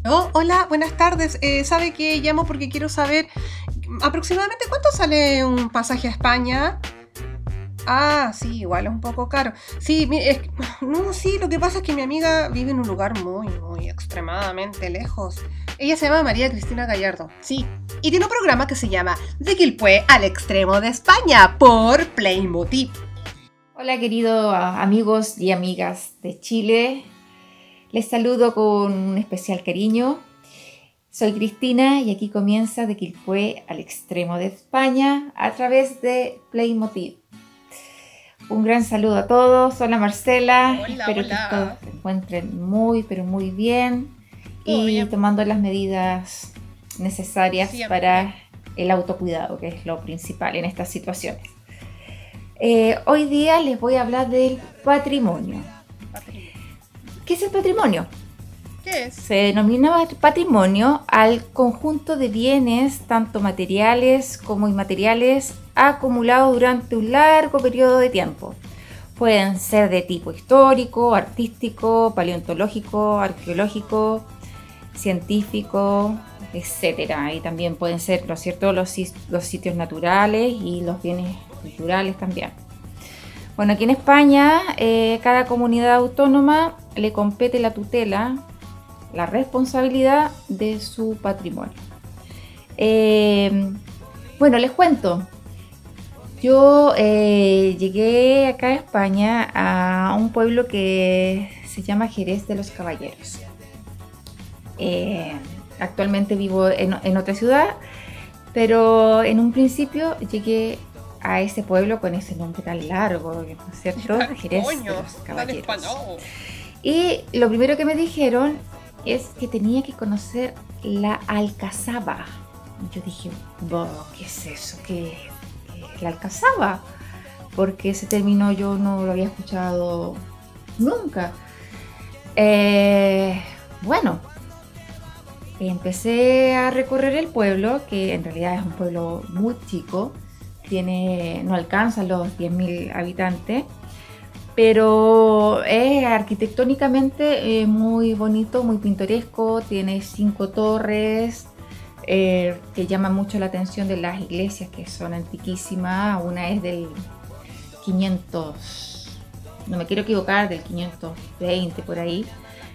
Oh, hola, buenas tardes. ¿Sabe que llamo porque quiero saber aproximadamente cuánto sale un pasaje a España? Ah, sí, igual es un poco caro. Sí, no, sí, lo que pasa es que mi amiga vive en un lugar muy extremadamente lejos. Ella se llama María Cristina Gallardo, sí. Y tiene un programa que se llama De Quilpué al extremo de España por Playmotiv. Hola queridos amigos y amigas de Chile, les saludo con un especial cariño. Soy Cristina y aquí comienza De Quilpué al extremo de España a través de Playmotiv. Un gran saludo a todos, hola Marcela, Hola, espero que todos hola. se encuentren muy bien ¿Todo y bien? tomando las medidas necesarias Siempre. para el autocuidado, que es lo principal en estas situaciones. Hoy día les voy a hablar del patrimonio. Patrimonio. ¿Qué es el patrimonio? ¿Qué es? Se denomina patrimonio al conjunto de bienes, tanto materiales como inmateriales, acumulados durante un largo periodo de tiempo. Pueden ser de tipo histórico, artístico, paleontológico, arqueológico, científico, etcétera. Y también pueden ser, ¿no es cierto?, los sitios naturales y los bienes culturales también. Bueno, aquí en España, cada comunidad autónoma le compete la tutela, la responsabilidad de su patrimonio. Bueno, les cuento. Yo llegué acá a España a un pueblo que se llama Jerez de los Caballeros. Actualmente vivo en otra ciudad, pero en un principio llegué a ese pueblo con ese nombre tan largo, ¿no es cierto? Tan Jerez de coño, los tan Caballeros. español. Y lo primero que me dijeron es que tenía que conocer la alcazaba. Yo dije, ¿qué es eso? ¿Qué es la alcazaba? Porque ese término yo no lo había escuchado nunca. Bueno, empecé a recorrer el pueblo, que en realidad es un pueblo muy chico, no alcanza los 10.000 habitantes, pero es arquitectónicamente muy bonito, muy pintoresco, tiene 5 torres que llaman mucho la atención de las iglesias, que son antiquísimas. Una es del 500, no me quiero equivocar, del 520 por ahí.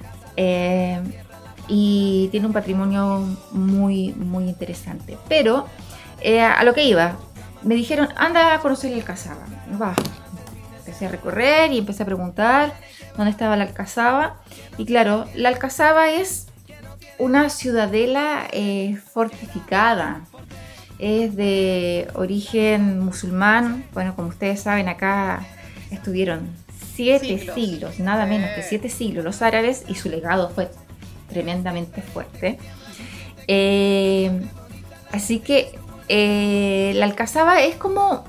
Y tiene un patrimonio muy interesante. Pero a lo que iba, me dijeron, anda a conocer el Alcazaba. Va, empecé a recorrer y empecé a preguntar dónde estaba la Alcazaba. Y claro, la Alcazaba es una ciudadela fortificada. Es de origen musulmán. Bueno, como ustedes saben, acá estuvieron 7 siglos, nada menos que 7 siglos los árabes, y su legado fue tremendamente fuerte. Así que la Alcazaba es como,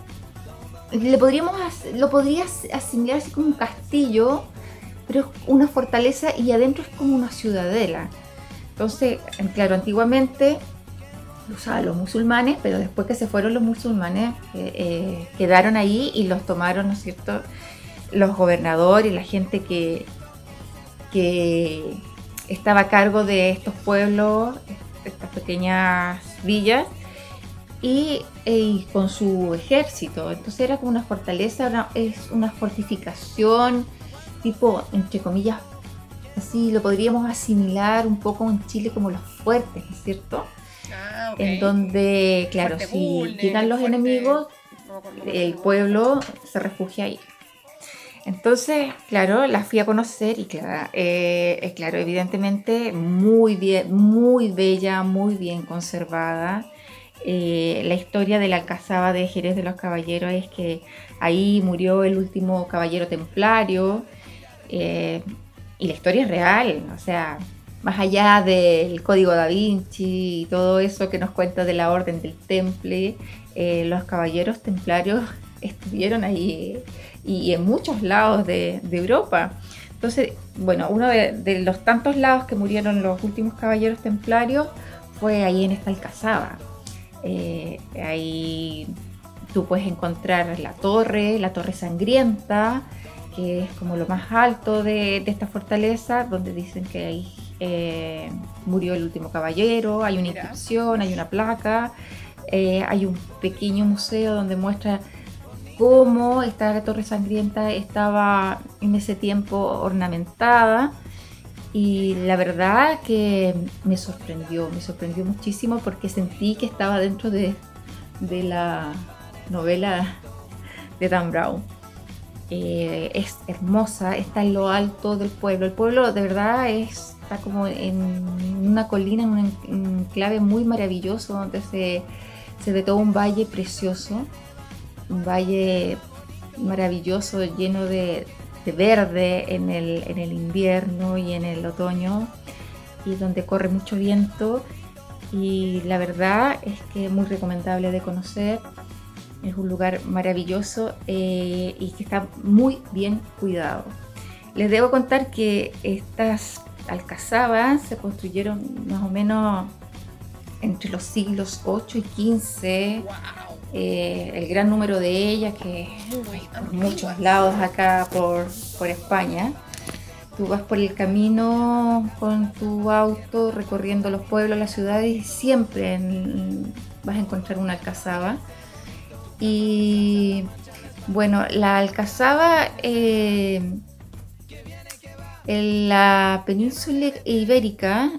lo podrías asimilar así como un castillo, pero es una fortaleza y adentro es como una ciudadela. Entonces, claro, antiguamente lo usaban los musulmanes, pero después que se fueron los musulmanes, quedaron ahí y los tomaron, ¿no es cierto?, los gobernadores y la gente que estaba a cargo de estos pueblos, estas pequeñas villas, y con su ejército. Entonces era como una fortaleza, es una fortificación tipo, entre comillas, así lo podríamos asimilar un poco en Chile como los fuertes, ¿no es cierto? Ah, ok. En donde, claro, Fuerte si Bulnes, llegan el los fuerte. enemigos, No me el acuerdo cómo se llama. pueblo se refugia ahí. Entonces, claro, la fui a conocer y claro, evidentemente muy bien, muy bella, muy bien conservada. La historia de la Alcazaba de Jerez de los Caballeros es que ahí murió el último caballero templario, eh, y la historia es real, o sea, más allá del Código Da Vinci y todo eso que nos cuenta de la Orden del Temple, los caballeros templarios estuvieron ahí y en muchos lados de Europa. Entonces, bueno, uno de los tantos lados que murieron los últimos caballeros templarios fue ahí en esta Alcazaba. Ahí tú puedes encontrar la torre sangrienta, que es como lo más alto de esta fortaleza, donde dicen que ahí murió el último caballero, hay una inscripción, hay una placa, hay un pequeño museo donde muestra cómo esta Torre Sangrienta estaba en ese tiempo ornamentada. Y la verdad que me sorprendió muchísimo porque sentí que estaba dentro de la novela de Dan Brown. Es hermosa, está en lo alto del pueblo. El pueblo de verdad está como en una colina, en un enclave muy maravilloso donde se ve todo un valle precioso, un valle maravilloso lleno de verde en el invierno y en el otoño, y donde corre mucho viento, y la verdad es que muy recomendable de conocer. Es un lugar maravilloso y que está muy bien cuidado. Les debo contar que estas alcazabas se construyeron más o menos entre los siglos 8 y 15. El gran número de ellas, que hay por muchos lados acá por España. Tú vas por el camino con tu auto recorriendo los pueblos, las ciudades, y siempre vas a encontrar una alcazaba. Y bueno, la alcazaba en la península ibérica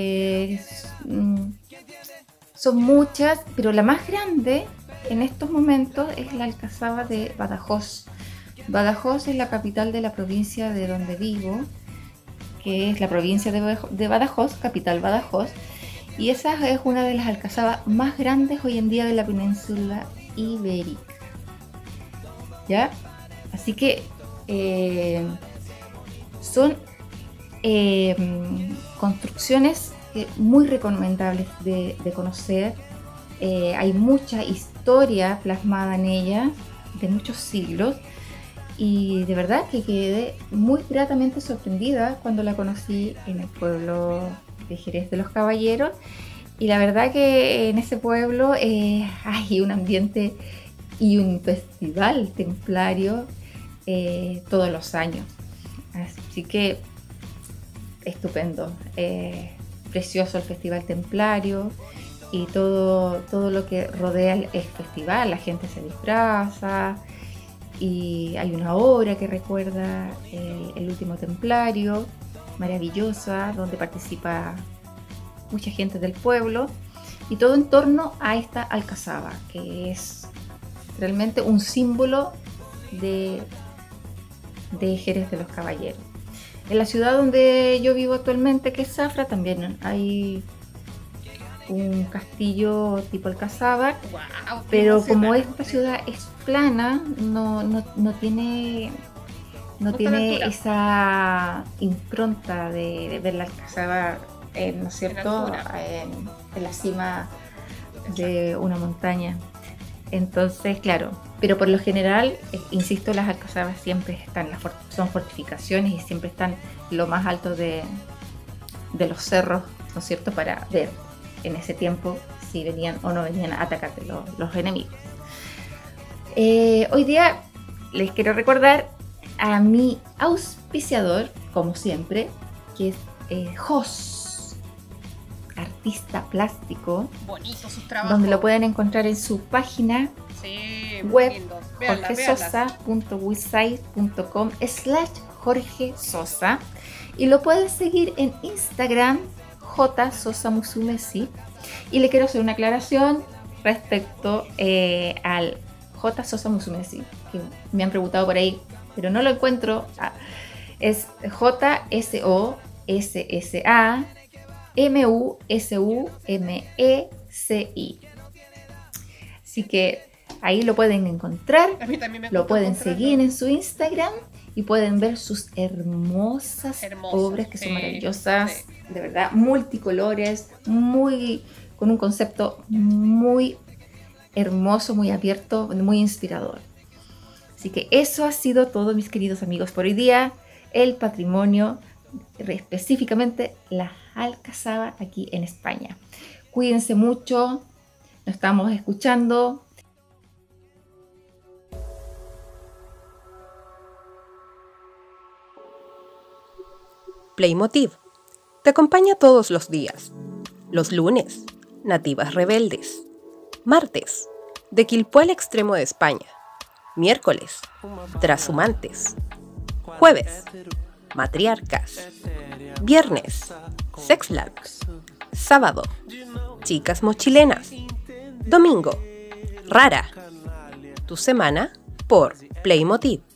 son muchas, pero la más grande en estos momentos es la alcazaba de Badajoz. Badajoz es la capital de la provincia de donde vivo, que es la provincia de Badajoz, capital Badajoz, y esa es una de las alcazabas más grandes hoy en día de la península ibérica. ¿Ya? Así que son construcciones muy recomendables de conocer. Hay mucha historia plasmada en ella de muchos siglos, y de verdad que quedé muy gratamente sorprendida cuando la conocí en el pueblo de Jerez de los Caballeros. Y la verdad que en ese pueblo hay un ambiente y un festival templario todos los años, así que estupendo, precioso el festival templario y todo lo que rodea el festival. La gente se disfraza y hay una obra que recuerda el último templario, maravillosa, donde participa mucha gente del pueblo, y todo en torno a esta alcazaba, que es realmente un símbolo de Jerez de los Caballeros. En la ciudad donde yo vivo actualmente, que es Zafra, también hay un castillo tipo alcazaba, pero como esta ciudad es plana, no tiene esa impronta de ver la alcazaba, ¿no es cierto?, en la cima de una montaña. Entonces, claro, pero por lo general, insisto, las alcazabas siempre están, son fortificaciones y siempre están lo más alto de los cerros, ¿no es cierto?, para ver en ese tiempo si venían o no venían a atacarte los enemigos. Hoy día les quiero recordar a mi auspiciador, como siempre, que es Jos, artista plástico. Bonitos sus trabajos. Donde lo pueden encontrar en su página web, jorgesosa.website.com/Jorge Sosa, y lo pueden seguir en Instagram, jsosamusumeci. Y le quiero hacer una aclaración respecto al jsosamusumeci, que me han preguntado por ahí, pero no lo encuentro. Es JSOSAMUSUMECI. Así que ahí lo pueden encontrar, lo pueden seguir en su Instagram y pueden ver sus hermosas obras, que son maravillosas, de verdad, multicolores, con un concepto muy hermoso, muy abierto, muy inspirador. Así que eso ha sido todo, mis queridos amigos, por hoy día. El patrimonio, específicamente la alcazaba aquí en España. Cuídense mucho, nos estamos escuchando. Playmotiv, te acompaña todos los días. Los lunes, Nativas Rebeldes. Martes, De Quilpué al extremo de España. Miércoles, Trashumantes. Jueves, Matriarcas. Viernes, Sexland. Sábado, Chicas Mochilenas. Domingo, Rara. Tu semana por Playmotiv.